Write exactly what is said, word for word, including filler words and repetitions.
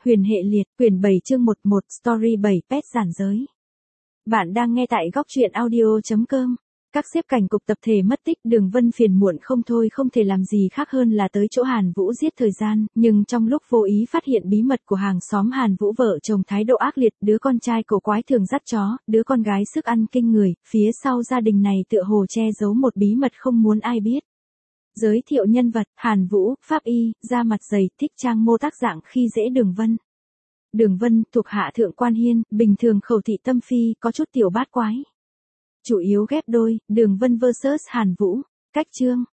Huyền hệ liệt, quyển bảy chương một một, story bảy, pet giản giới. Bạn đang nghe tại góc truyện audio chấm com. Các xếp cảnh cục tập thể mất tích, Đường Vân phiền muộn không thôi không thể làm gì khác hơn là tới chỗ Hàn Vũ giết thời gian, nhưng trong lúc vô ý phát hiện bí mật của hàng xóm Hàn Vũ vợ chồng thái độ ác liệt, đứa con trai cổ quái thường dắt chó, đứa con gái sức ăn kinh người, phía sau gia đình này tựa hồ che giấu một bí mật không muốn ai biết. Giới thiệu nhân vật, Hàn Vũ, pháp y, da mặt dày, thích trang mô tác dạng khi dễ Đường Vân. Đường Vân, thuộc hạ thượng quan hiên, bình thường khẩu thị tâm phi, có chút tiểu bát quái. Chủ yếu ghép đôi, Đường Vân versus Hàn Vũ. Cách chương,